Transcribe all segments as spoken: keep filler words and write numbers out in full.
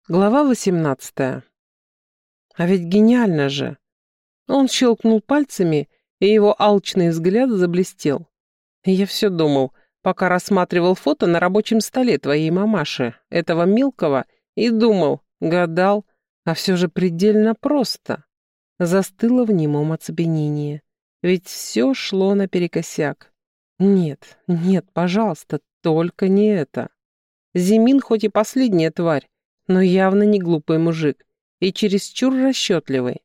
Глава восемнадцатая. А ведь гениально же. Он щелкнул пальцами, и его алчный взгляд заблестел. И я все думал, пока рассматривал фото на рабочем столе твоей мамаши, этого мелкого, и думал, гадал, а все же предельно просто. Застыло в немом оцепенении. Ведь все шло наперекосяк. Нет, нет, пожалуйста, только не это. Зимин хоть и последняя тварь, но явно не глупый мужик и чересчур расчетливый.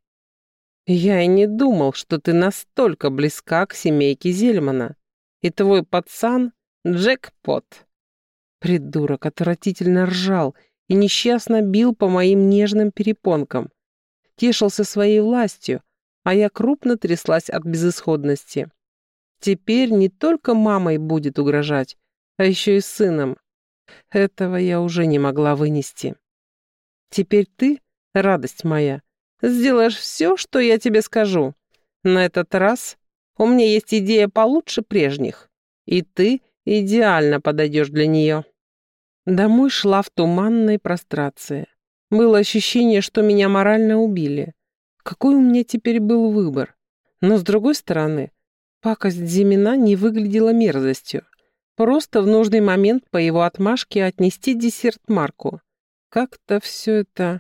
Я и не думал, что ты настолько близка к семейке Зельмана. И твой пацан — джекпот. Придурок отвратительно ржал и несчастно бил по моим нежным перепонкам. Тешился своей властью, а я крупно тряслась от безысходности. Теперь не только мамой будет угрожать, а еще и сыном. Этого я уже не могла вынести. Теперь ты, радость моя, сделаешь все, что я тебе скажу. На этот раз у меня есть идея получше прежних, и ты идеально подойдешь для нее. Домой шла в туманной прострации. Было ощущение, что меня морально убили. Какой у меня теперь был выбор? Но, с другой стороны, пакость Зимина не выглядела мерзостью. Просто в нужный момент по его отмашке отнести десерт Марку. Как-то все это...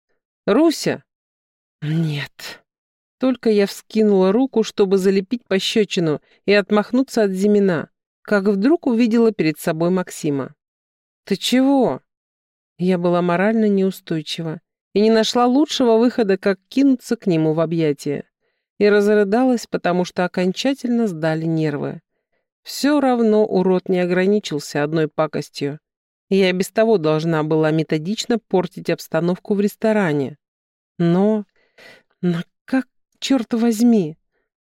Руся? Нет. Только я вскинула руку, чтобы залепить пощечину и отмахнуться от Зимина, как вдруг увидела перед собой Максима. «Ты чего?» Я была морально неустойчива и не нашла лучшего выхода, как кинуться к нему в объятия. И разрыдалась, потому что окончательно сдали нервы. Все равно урод не ограничился одной пакостью. Я без того должна была методично портить обстановку в ресторане. Но... Но как, черт возьми?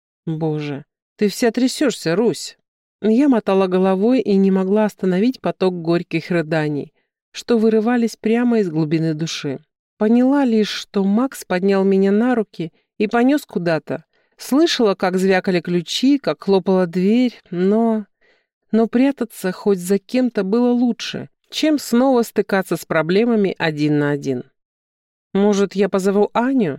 Боже, ты вся трясешься, Русь. Я мотала головой и не могла остановить поток горьких рыданий, что вырывались прямо из глубины души. Поняла лишь, что Макс поднял меня на руки и понес куда-то. Слышала, как звякали ключи, как хлопала дверь, но... Но прятаться хоть за кем-то было лучше, чем снова стыкаться с проблемами один на один. «Может, я позову Аню?»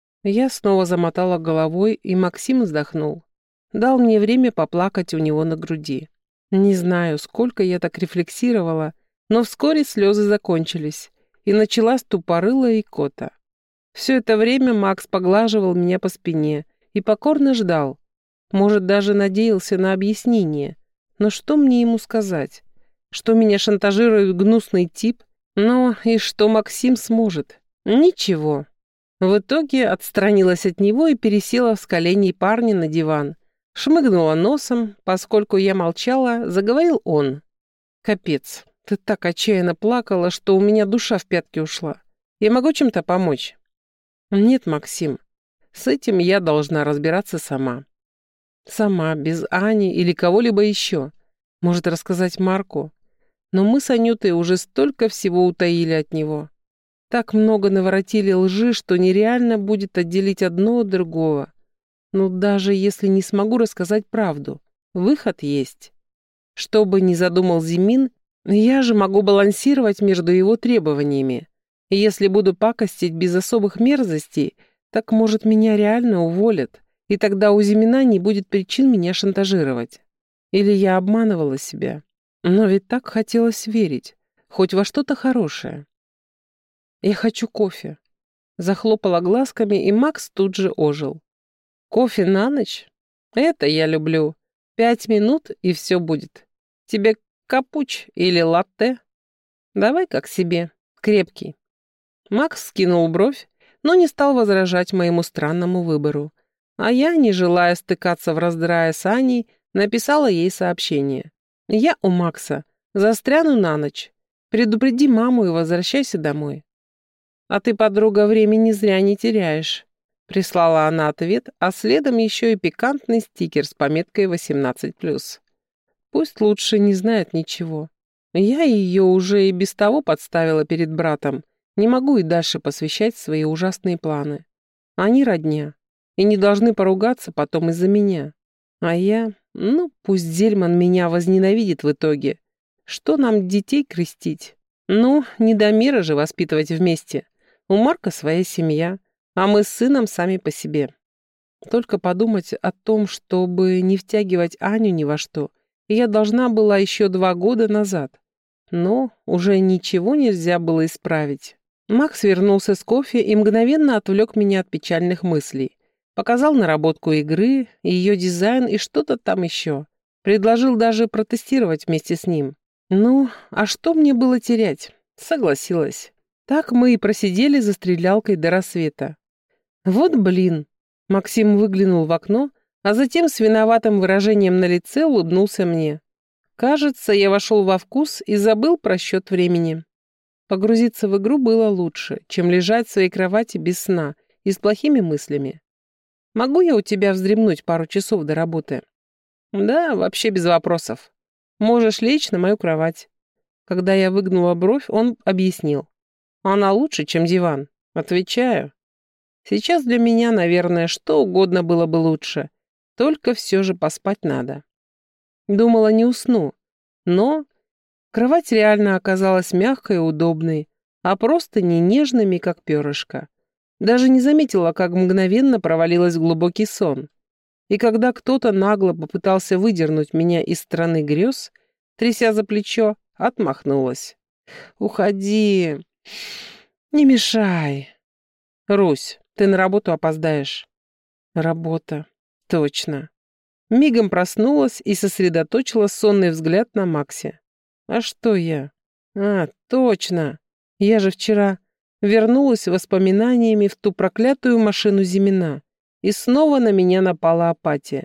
Я снова замотала головой, и Максим вздохнул. Дал мне время поплакать у него на груди. Не знаю, сколько я так рефлексировала, но вскоре слезы закончились, и началась тупорылая икота. Все это время Макс поглаживал меня по спине и покорно ждал. Может, даже надеялся на объяснение. Но что мне ему сказать? Что меня шантажирует гнусный тип? Но и что Максим сможет? Ничего. В итоге отстранилась от него и пересела с коленей парня на диван. Шмыгнула носом, поскольку я молчала, заговорил он. «Капец, ты так отчаянно плакала, что у меня душа в пятки ушла. Я могу чем-то помочь?» «Нет, Максим, с этим я должна разбираться сама. Сама, без Ани или кого-либо еще. Может, рассказать Марку? Но мы с Анютой уже столько всего утаили от него. Так много наворотили лжи, что нереально будет отделить одно от другого. Но даже если не смогу рассказать правду, выход есть. Что бы ни задумал Зимин, я же могу балансировать между его требованиями. И если буду пакостить без особых мерзостей, так, может, меня реально уволят, и тогда у Зимина не будет причин меня шантажировать. Или я обманывала себя. Но ведь так хотелось верить, хоть во что-то хорошее. «Я хочу кофе», — захлопала глазками, и Макс тут же ожил. «Кофе на ночь? Это я люблю. Пять минут, и все будет. Тебе капуч или латте? Давай как себе, крепкий». Макс скинул бровь, но не стал возражать моему странному выбору. А я, не желая стыкаться в раздрае с Аней, написала ей сообщение. «Я у Макса. Застряну на ночь. Предупреди маму и возвращайся домой». «А ты, подруга, времени зря не теряешь», — прислала она ответ, а следом еще и пикантный стикер с пометкой восемнадцать плюс. Пусть лучше не знает ничего. Я ее уже и без того подставила перед братом. Не могу и дальше посвящать свои ужасные планы. Они родня и не должны поругаться потом из-за меня. А я... Ну, пусть Зельман меня возненавидит в итоге. Что нам детей крестить? Ну, не до мира же воспитывать вместе. У Марка своя семья, а мы с сыном сами по себе. Только подумать о том, чтобы не втягивать Аню ни во что, я должна была еще два года назад. Но уже ничего нельзя было исправить. Макс вернулся с кофе и мгновенно отвлек меня от печальных мыслей. Показал наработку игры, ее дизайн и что-то там еще. Предложил даже протестировать вместе с ним. Ну, а что мне было терять? Согласилась. Так мы и просидели за стрелялкой до рассвета. Вот блин. Максим выглянул в окно, а затем с виноватым выражением на лице улыбнулся мне. Кажется, я вошел во вкус и забыл про счет времени. Погрузиться в игру было лучше, чем лежать в своей кровати без сна и с плохими мыслями. Могу я у тебя вздремнуть пару часов до работы? Да, вообще без вопросов. Можешь лечь на мою кровать. Когда я выгнула бровь, он объяснил. Она лучше, чем диван. Отвечаю. Сейчас для меня, наверное, что угодно было бы лучше. Только все же поспать надо. Думала, не усну. Но кровать реально оказалась мягкой и удобной, а просто не нежными, как перышко. Даже не заметила, как мгновенно провалилась в глубокий сон. И когда кто-то нагло попытался выдернуть меня из страны грез, тряся за плечо, отмахнулась. «Уходи! Не мешай!» «Русь, ты на работу опоздаешь». «Работа. Точно». Мигом проснулась и сосредоточила сонный взгляд на Максе. «А что я?» «А, точно! Я же вчера вернулась воспоминаниями в ту проклятую машину Зимина, и снова на меня напала апатия.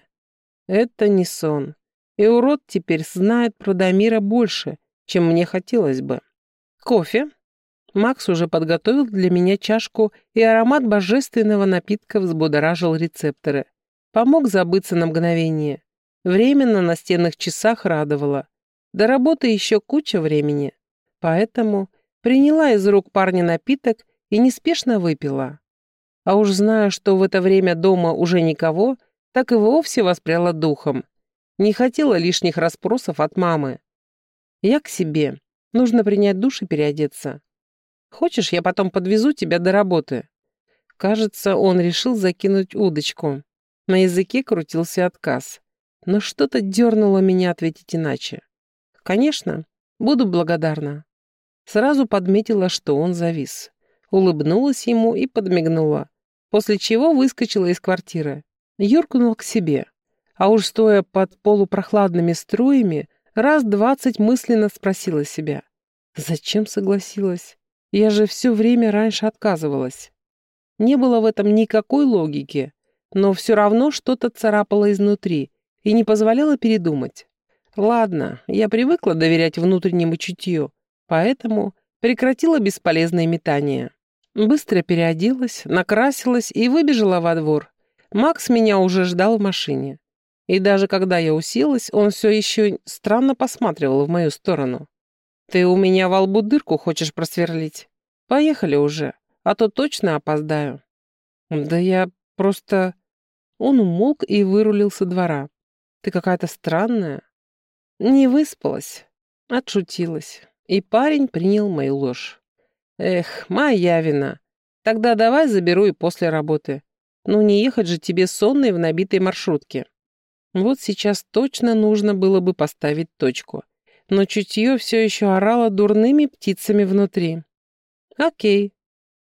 Это не сон. И урод теперь знает про Дамира больше, чем мне хотелось бы. Кофе?» Макс уже подготовил для меня чашку, и аромат божественного напитка взбудоражил рецепторы. Помог забыться на мгновение. Время на настенных часах радовало. До работы еще куча времени. Поэтому приняла из рук парня напиток и неспешно выпила. А уж зная, что в это время дома уже никого, так и вовсе воспряла духом. Не хотела лишних расспросов от мамы. Я к себе. Нужно принять душ и переодеться. Хочешь, я потом подвезу тебя до работы?» Кажется, он решил закинуть удочку. На языке крутился отказ. Но что-то дернуло меня ответить иначе. «Конечно, буду благодарна». Сразу подметила, что он завис. Улыбнулась ему и подмигнула, после чего выскочила из квартиры. Юркнул к себе. А уж стоя под полупрохладными струями, раз двадцать мысленно спросила себя. Зачем согласилась? Я же все время раньше отказывалась. Не было в этом никакой логики, но все равно что-то царапало изнутри и не позволяло передумать. Ладно, я привыкла доверять внутреннему чутью, поэтому прекратила бесполезные метания. Быстро переоделась, накрасилась и выбежала во двор. Макс меня уже ждал в машине. И даже когда я уселась, он все еще странно посматривал в мою сторону. «Ты у меня во лбу дырку хочешь просверлить? Поехали уже, а то точно опоздаю». «Да я просто...» Он умолк и вырулил со двора. «Ты какая-то странная». «Не выспалась». Отшутилась. И парень принял мою ложь. «Эх, моя вина. Тогда давай заберу и после работы. Ну не ехать же тебе сонной в набитой маршрутке». Вот сейчас точно нужно было бы поставить точку. Но чутье все еще орало дурными птицами внутри. «Окей».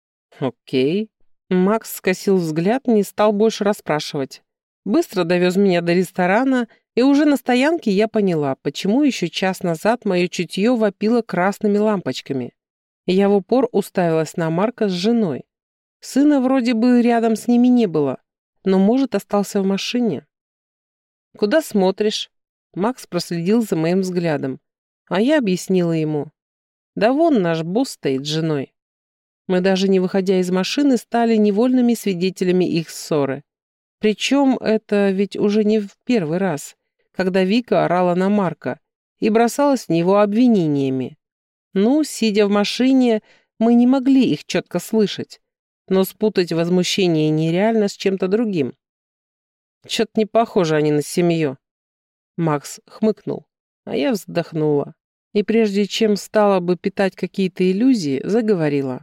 «Окей». Макс скосил взгляд, не стал больше расспрашивать. Быстро довез меня до ресторана, и уже на стоянке я поняла, почему еще час назад мое чутье вопило красными лампочками. Я в упор уставилась на Марка с женой. Сына вроде бы рядом с ними не было, но, может, остался в машине. «Куда смотришь?» Макс проследил за моим взглядом, а я объяснила ему. «Да вон наш босс стоит с женой». Мы даже не выходя из машины стали невольными свидетелями их ссоры. Причем это ведь уже не в первый раз, когда Вика орала на Марка и бросалась в него обвинениями. Ну, сидя в машине, мы не могли их четко слышать, но спутать возмущение нереально с чем-то другим. Чё-то не похоже они на семью. Макс хмыкнул, а я вздохнула. И прежде чем стала бы питать какие-то иллюзии, заговорила.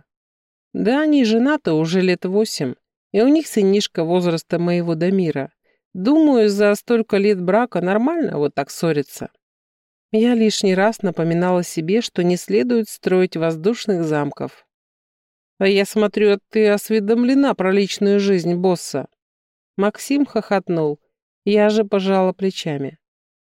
Да они женаты уже лет восемь, и у них сынишка возраста моего Дамира. Думаю, за столько лет брака нормально вот так ссориться. Я лишний раз напоминала себе, что не следует строить воздушных замков. А я смотрю, ты осведомлена про личную жизнь босса. Максим хохотнул. Я же пожала плечами.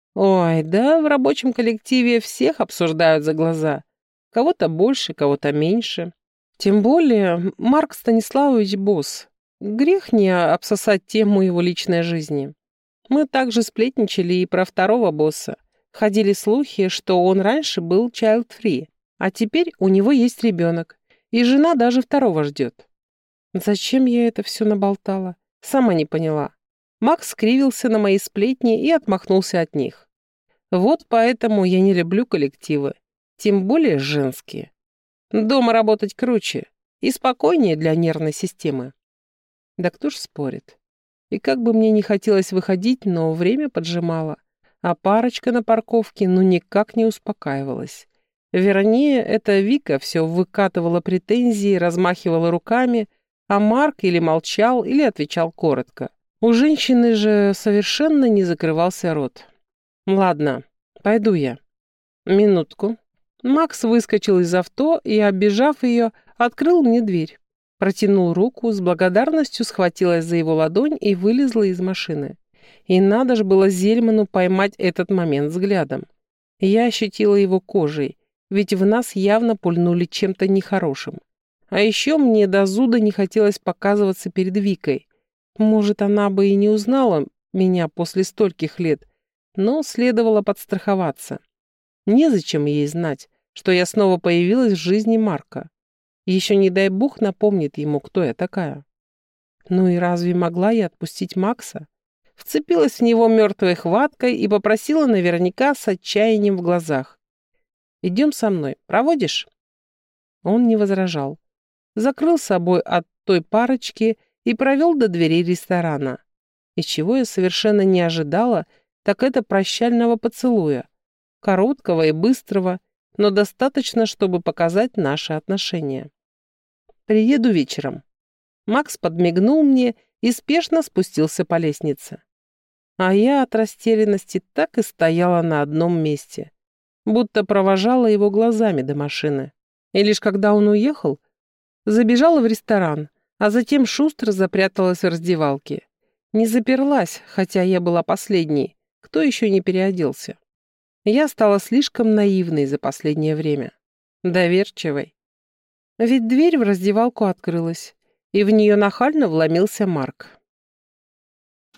Ой, да, в рабочем коллективе всех обсуждают за глаза. Кого-то больше, кого-то меньше. Тем более, Марк Станиславович босс. Грех не обсосать тему его личной жизни. Мы также сплетничали и про второго босса. Ходили слухи, что он раньше был child-free, а теперь у него есть ребенок, и жена даже второго ждет. Зачем я это все наболтала? Сама не поняла. Макс скривился на мои сплетни и отмахнулся от них. Вот поэтому я не люблю коллективы, тем более женские. Дома работать круче и спокойнее для нервной системы. Да кто ж спорит? И как бы мне не хотелось выходить, но время поджимало, а парочка на парковке ну никак не успокаивалась. Вернее, эта Вика все выкатывала претензии, размахивала руками, а Марк или молчал, или отвечал коротко. У женщины же совершенно не закрывался рот. Ладно, пойду я. Минутку. Макс выскочил из авто и, оббежав ее, открыл мне дверь. Протянул руку, с благодарностью схватилась за его ладонь и вылезла из машины. И надо же было Зельману поймать этот момент взглядом. Я ощутила его кожей, ведь в нас явно пульнули чем-то нехорошим. А еще мне до зуда не хотелось показываться перед Викой. Может, она бы и не узнала меня после стольких лет, но следовало подстраховаться. Незачем ей знать, что я снова появилась в жизни Марка. Еще, не дай бог, напомнит ему, кто я такая. Ну и разве могла я отпустить Макса? Вцепилась в него мертвой хваткой и попросила наверняка с отчаянием в глазах. «Идем со мной, проводишь?» Он не возражал. Закрыл собой от той парочки и провел до дверей ресторана. И чего я совершенно не ожидала, так это прощального поцелуя. Короткого и быстрого, но достаточно, чтобы показать наши отношения. «Приеду вечером». Макс подмигнул мне и спешно спустился по лестнице. А я от растерянности так и стояла на одном месте, будто провожала его глазами до машины. И лишь когда он уехал, забежала в ресторан, а затем шустро запряталась в раздевалке. Не заперлась, хотя я была последней, кто еще не переоделся. Я стала слишком наивной за последнее время, доверчивой. Ведь дверь в раздевалку открылась, и в нее нахально вломился Марк.